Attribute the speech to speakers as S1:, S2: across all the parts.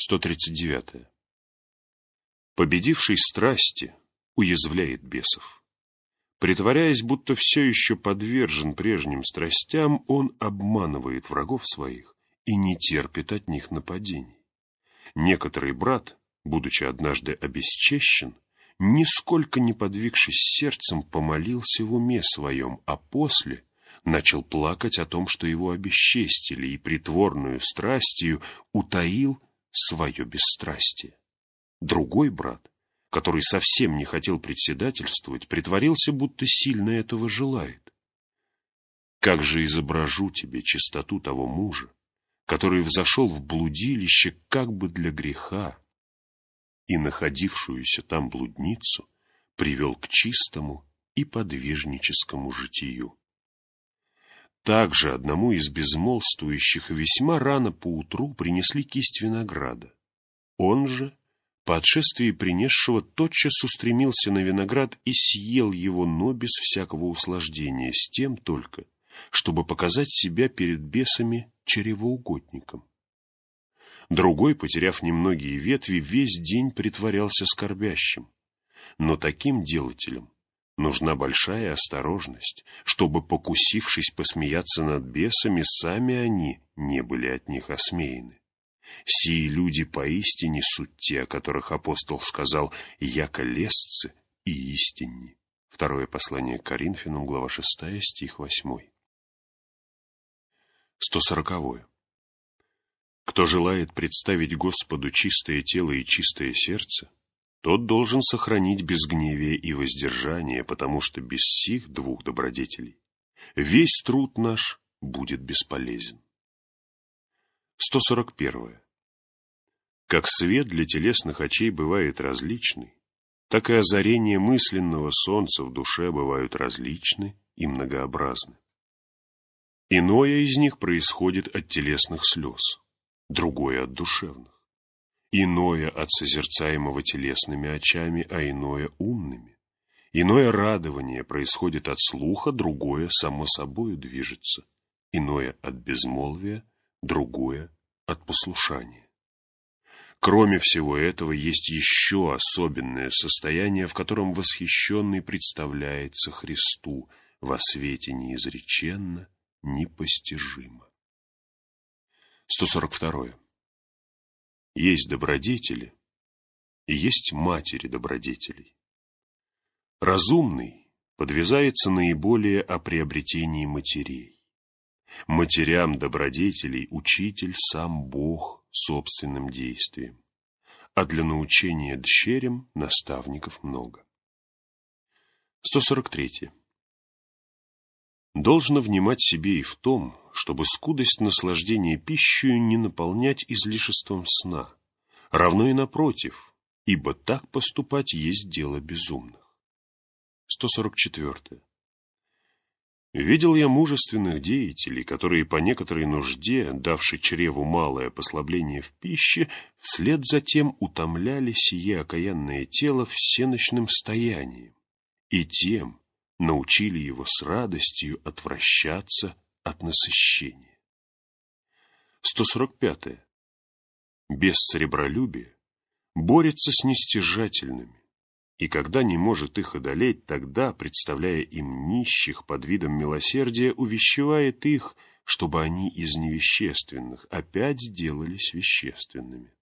S1: 139. Победивший страсти уязвляет бесов. Притворяясь, будто все еще подвержен прежним страстям, он обманывает врагов своих и не терпит от них нападений. Некоторый брат, будучи однажды обесчещен, нисколько не подвигшись сердцем, помолился в уме своем, а после начал плакать о том, что его обесчестили, и притворную страстью утаил свое бесстрастие. Другой брат, который совсем не хотел председательствовать, притворился, будто сильно этого желает. Как же изображу тебе чистоту того мужа, который взошел в блудилище как бы для греха, и находившуюся там блудницу привел к чистому и подвижническому житию. Также одному из безмолвствующих весьма рано поутру принесли кисть винограда. Он же, по отшествии принесшего, тотчас устремился на виноград и съел его, но без всякого услаждения, с тем только, чтобы показать себя перед бесами чревоугодником. Другой, потеряв немногие ветви, весь день притворялся скорбящим. Но таким делателям нужна большая осторожность, чтобы, покусившись посмеяться над бесами, сами они не были от них осмеяны. Сии люди поистине суть те, о которых апостол сказал: «Яко лестцы и истинни». Второе послание к Коринфянам, глава 6, стих 8. 140. Кто желает представить Господу чистое тело и чистое сердце, тот должен сохранить безгневие и воздержание, потому что без сих двух добродетелей весь труд наш будет бесполезен. 141. Как свет для телесных очей бывает различный, так и озарения мысленного солнца в душе бывают различны и многообразны. Иное из них происходит от телесных слез, другое от душевных. Иное от созерцаемого телесными очами, а иное умными. Иное радование происходит от слуха, другое само собою движется. Иное от безмолвия, другое от послушания. Кроме всего этого, есть еще особенное состояние, в котором восхищенный представляется Христу во свете неизреченно, непостижимо. 142. Есть добродетели и есть матери добродетелей. Разумный подвязается наиболее о приобретении матерей. Матерям добродетелей учитель сам Бог собственным действием, а для научения дщерям наставников много. 143. Должно внимать себе и в том, чтобы скудость наслаждения пищей не наполнять излишеством сна, равно и напротив, ибо так поступать есть дело безумных. 144. Видел я мужественных деятелей, которые по некоторой нужде, давши чреву малое послабление в пище, вслед за тем утомляли сие окаянное тело всеночным стоянием, и тем научили его с радостью отвращаться от насыщения. 145. Без сребролюбия борется с нестяжательными, и когда не может их одолеть, тогда, представляя им нищих под видом милосердия, увещевает их, чтобы они из невещественных опять сделались вещественными.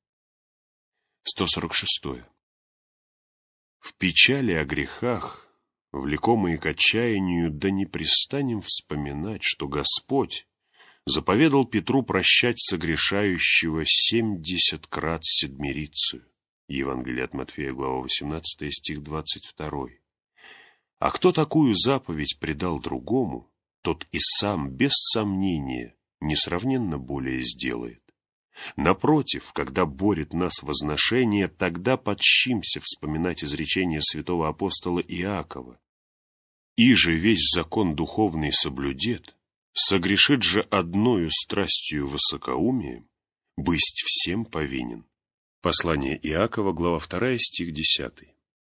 S1: 146. В печали о грехах, влекомые к отчаянию, да не пристанем вспоминать, что Господь заповедал Петру прощать согрешающего 70 крат седмирицию. Евангелие от Матфея, глава 18, стих 22. А кто такую заповедь предал другому, тот и сам, без сомнения, несравненно более сделает. Напротив, когда борет нас возношение, тогда подщимся вспоминать изречение святого апостола Иакова: «Иже весь закон духовный соблюдет, согрешит же одною страстью высокоумием, бысть всем повинен». Послание Иакова, глава 2, стих 10.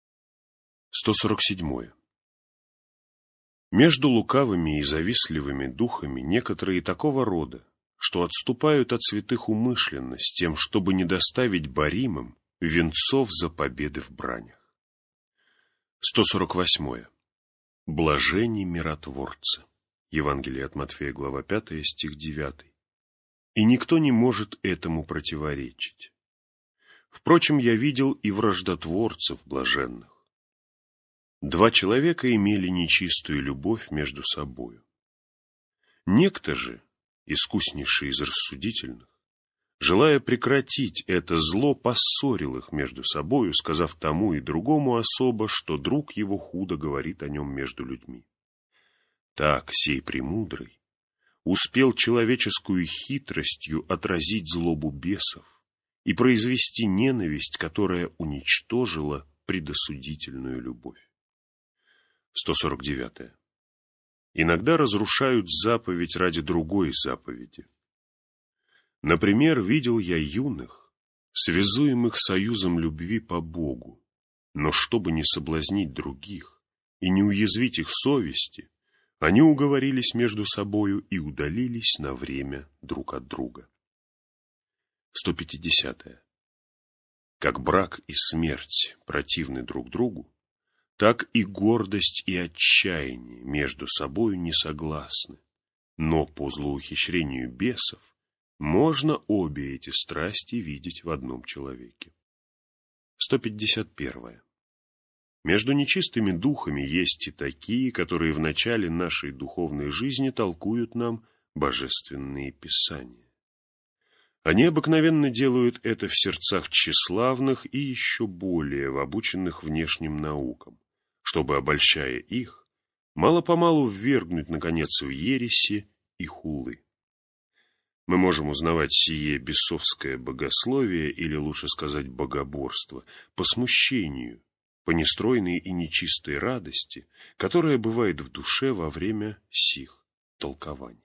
S1: 147. Между лукавыми и завистливыми духами некоторые такого рода, что отступают от святых умышленно с тем, чтобы не доставить боримым венцов за победы в бранях. 148. Блажени миротворцы. Евангелие от Матфея, глава 5, стих 9. И никто не может этому противоречить. Впрочем, я видел и враждотворцев блаженных. 2 человека имели нечистую любовь между собою. Некто же, искуснейший из рассудительных, желая прекратить это зло, поссорил их между собою, сказав тому и другому особо, что друг его худо говорит о нем между людьми. Так сей премудрый успел человеческую хитростью отразить злобу бесов и произвести ненависть, которая уничтожила предосудительную любовь. 149. Иногда разрушают заповедь ради другой заповеди. Например, видел я юных, связуемых союзом любви по Богу, но чтобы не соблазнить других и не уязвить их совести, они уговорились между собою и удалились на время друг от друга. 150. Как брак и смерть противны друг другу, так и гордость и отчаяние между собою не согласны, но по злоухищрению бесов можно обе эти страсти видеть в одном человеке. 151. Между нечистыми духами есть и такие, которые в начале нашей духовной жизни толкуют нам божественные писания. Они обыкновенно делают это в сердцах тщеславных и еще более в обученных внешним наукам, чтобы, обольщая их, мало-помалу ввергнуть, наконец, в ереси и хулы. Мы можем узнавать сие бесовское богословие, или лучше сказать богоборство, по смущению, по нестройной и нечистой радости, которая бывает в душе во время сих толкований.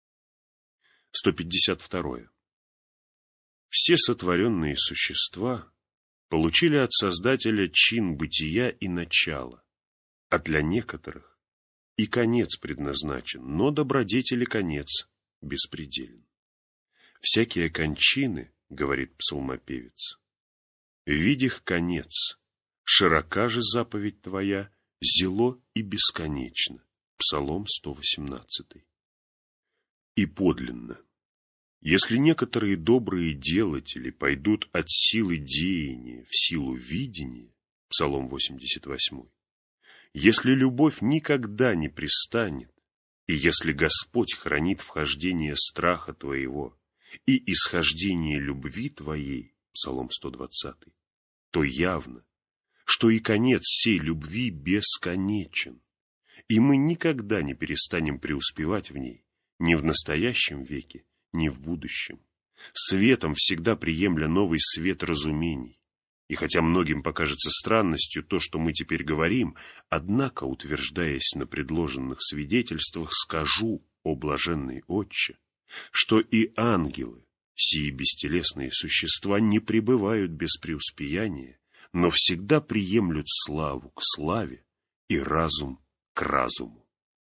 S1: 152. Все сотворенные существа получили от Создателя чин бытия и начало, а для некоторых и конец предназначен, но добродетели конец беспределен. «Всякие кончины, — говорит псалмопевец, — видих конец, широка же заповедь твоя, зело и бесконечно». Псалом 118. И подлинно, если некоторые добрые делатели пойдут от силы деяния в силу видения, Псалом 88, если любовь никогда не пристанет, и если Господь хранит вхождение страха твоего и исхождение любви твоей, Псалом 120, то явно, что и конец сей любви бесконечен, и мы никогда не перестанем преуспевать в ней, ни в настоящем веке, ни в будущем, светом всегда приемля новый свет разумений. И хотя многим покажется странностью то, что мы теперь говорим, однако, утверждаясь на предложенных свидетельствах, скажу, о блаженный Отче, что и ангелы, сии бестелесные существа, не пребывают без преуспеяния, но всегда приемлют славу к славе и разум к разуму.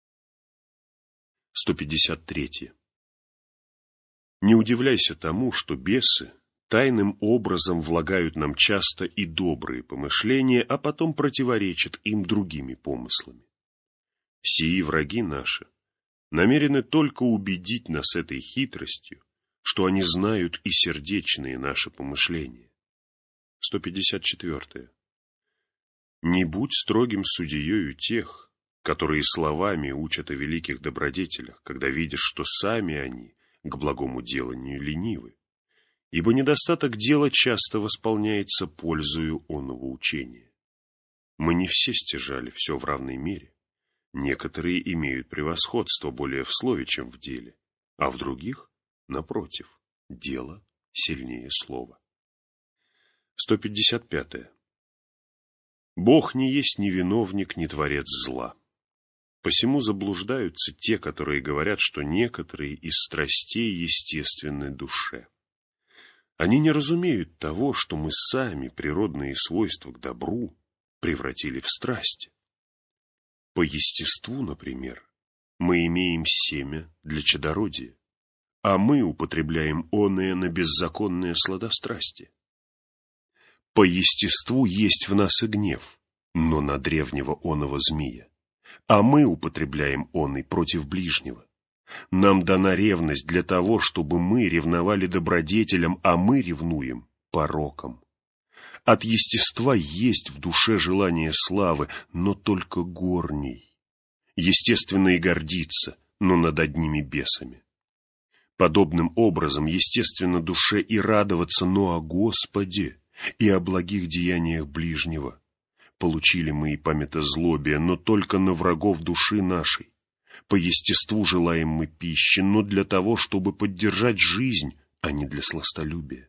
S1: 153. Не удивляйся тому, что бесы тайным образом влагают нам часто и добрые помышления, а потом противоречат им другими помыслами. Сии враги наши намерены только убедить нас этой хитростью, что они знают и сердечные наши помышления. 154. Не будь строгим судьею тех, которые словами учат о великих добродетелях, когда видишь, что сами они к благому деланию ленивы, ибо недостаток дела часто восполняется пользою оного учения. Мы не все стяжали все в равной мере. Некоторые имеют превосходство более в слове, чем в деле, а в других, напротив, дело сильнее слова. 155. Бог не есть ни виновник, ни творец зла. Посему заблуждаются те, которые говорят, что некоторые из страстей естественны душе. Они не разумеют того, что мы сами природные свойства к добру превратили в страсти. По естеству, например, мы имеем семя для чадородия, а мы употребляем оное на беззаконное сладострастие. По естеству есть в нас и гнев, но на древнего оного змея, а мы употребляем оный против ближнего. Нам дана ревность для того, чтобы мы ревновали добродетелям, а мы ревнуем пороком. От естества есть в душе желание славы, но только горней. Естественно и гордиться, но над одними бесами. Подобным образом, естественно, душе и радоваться, но о Господе и о благих деяниях ближнего. Получили мы и памятозлобие, но только на врагов души нашей. По естеству желаем мы пищи, но для того, чтобы поддержать жизнь, а не для сластолюбия.